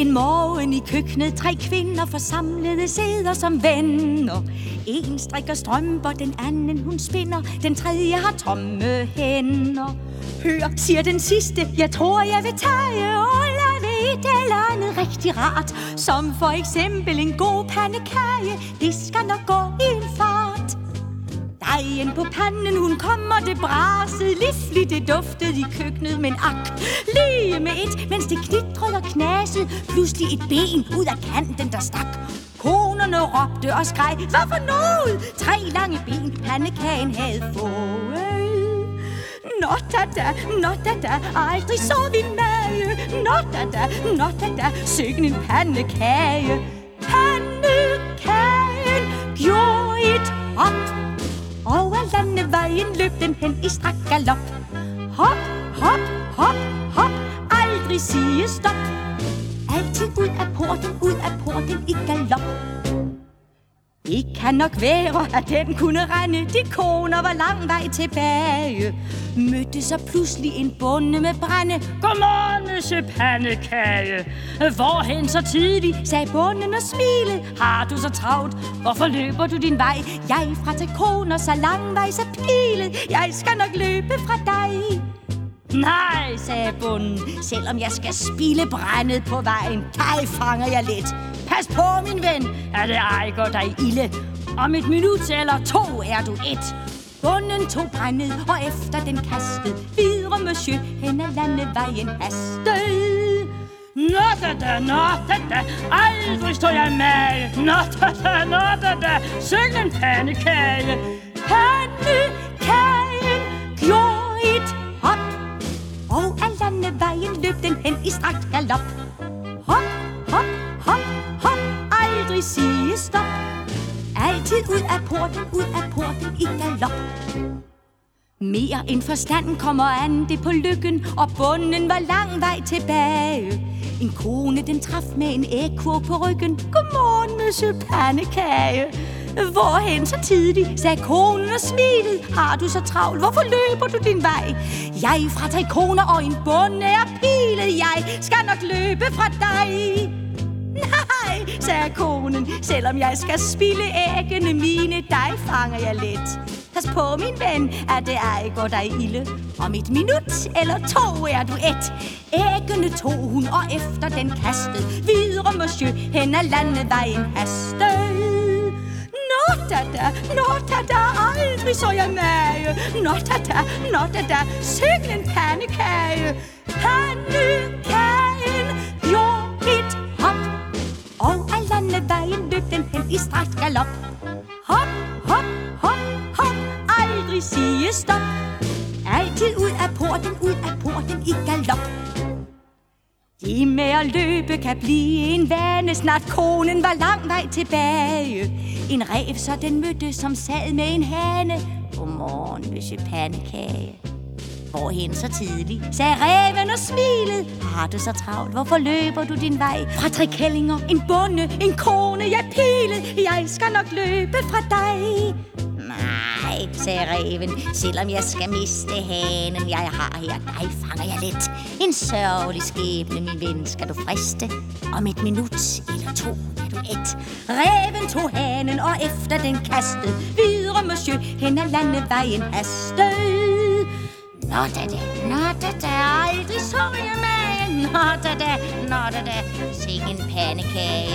En morgen i køkkenet, 3 kvinder forsamlede sidder som venner. En strikker strømper, den anden hun spinder, den tredje har tomme hænder. Hør, siger den sidste, jeg tror jeg vil tage og lave et eller andet rigtig rart. Som for eksempel en god pandekage, det skal nok gå i en fart. Dejen på panden, hun kommer, det brasede livligt, det duftede i køkkenet, men ak, lige med et, mens det knitrede og knasede, pludselig et ben ud af kanten, der stak. Konerne råbte og skreg, hvad for noget? 3 lange ben, pandekagen havde fået. Nå da, aldrig så vi mage. Nå da, søgn en pandekage. Pandekagen gjorde et hop. Over landevejen løb den hen i strak galop. Hop, hop, hop, hop, aldrig sige stop. Altid ud af porten i galop. Det kan nok være, at den kunne rende. De koner var lang vej tilbage. Mødte så pludselig en bonde med brænde. Godmorgen, monsieur pandekage. Hvorhen så tidligt, sagde bonden og smilede. Har du så travlt? Hvorfor løber du din vej? Jeg fra til koner så lang vej så pilet. Jeg skal nok løbe fra dig. Nej, sagde bonden, selvom jeg skal spilde brændet på vejen. Dig fanger jeg lidt. Pas på, min ven, at det ej går dig ilde. Om 1 minut eller 2 er du et. Bonden tog brændet, og efter den kastede videre monsieur hen ad landevejen hastede. Nå da, aldrig står jeg med. Nå da, syng en pandekage. Pandekagen gjorde et hop. Og af landevejen løb den hen i strakt galop. Hop, hop, hop, hop, aldrig sige stop. Altid ud af porten i galop. Mere end forstanden kommer an det på lykken, og bunden var lang vej tilbage. En kone den traf med en ægkurv på ryggen. Godmorgen, monsieur pandekage. Hvorhen så tidligt, sagde konen og smilede. Har du så travlt? Hvorfor løber du din vej? Jeg fra 3 koner og en bonde er pilet. Jeg skal nok løbe fra dig. Nej, sagde konen, selvom jeg skal spilde æggene mine, dig fanger jeg let. Pas på, min ven, at det ej går dig ilde. Om 1 minut eller 2 er du et. Æggene tog hun, og efter den kastede videre monsieur hen ad landevejen hastede. Nå da, aldrig så jeg mage. Nå da, syng en pandekage. Pandekagen gjorde et hop. Og af landevejen løb den hen i strakt galop. Hop, hop, hop, hop, aldrig sige stop. Altid ud af porten i galop. Det med at løbe kan blive en vane. Snart konen var lang vej tilbage. En ræv så den mødte, som sad med en hane. Godmorgen, monsieur pandekage. Hvorhen så tidligt, sagde ræven og smilede. Har du så travlt? Hvorfor løber du din vej? Fra 3 kællinger, en bonde, en kone, jeg pilede. Jeg skal nok løbe fra dig. Nej, sagde ræven, selvom jeg skal miste hanen, jeg har her, dig fanger jeg let. En sørgelig skæbne, min ven, skal du friste. Om 1 minut eller 2 er du et. Ræven tog hanen, og efter den kastede videre monsieur hen ad landevejen hastede. Nå da, aldrig så jeg med. Nå da, sing en pandekage.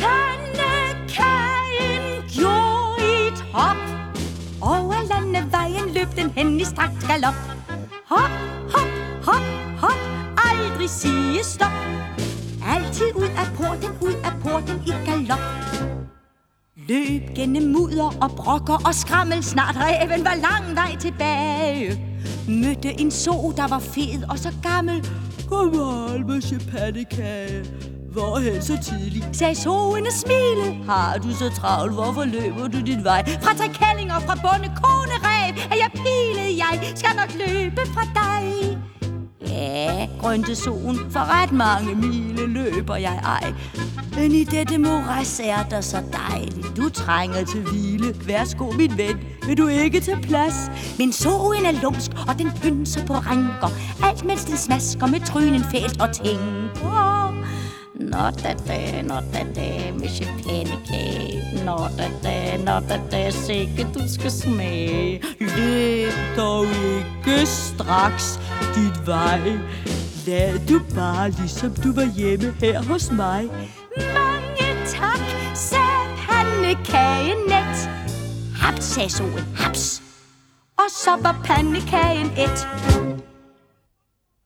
Pandekagen gjorde et hop. Og af landevejen løb den hen i strakt galop. Hop, hop, hop, hop, aldrig sige stop. Altid ud af porten i galop. Løb gennem mudder og brokker og skrammel. Snart ræven var lang vej tilbage. Mødte en so, der var fed og så gammel. Godmorgen, monsieur pandekage. Hvorhen så tidligt, sagde soen og smilede. Har du så travlt? Hvorfor løber du din vej? Fra 3 kællinger, fra bonde, kone, ræv, er jeg pilet. Jeg skal nok løbe fra dig. Ja, grønte soen, for ret mange mile løber jeg ej. Men i dette moras er der så dejligt. Du trænger til hvile. Værsgo, min ven, vil du ikke tage plads? Men soen er lumsk, og den pynser på ranker. Alt mens den smasker med trynen fælt og tænker. Nå da, med champagnekage. Nå da, sikke du skal smage. Løb dog ikke straks dit vej. Lad du bare, ligesom du var hjemme her hos mig. Mange tak, sagde pandekagenet. Haps, sagde solen, haps. Og så var pandekagen et.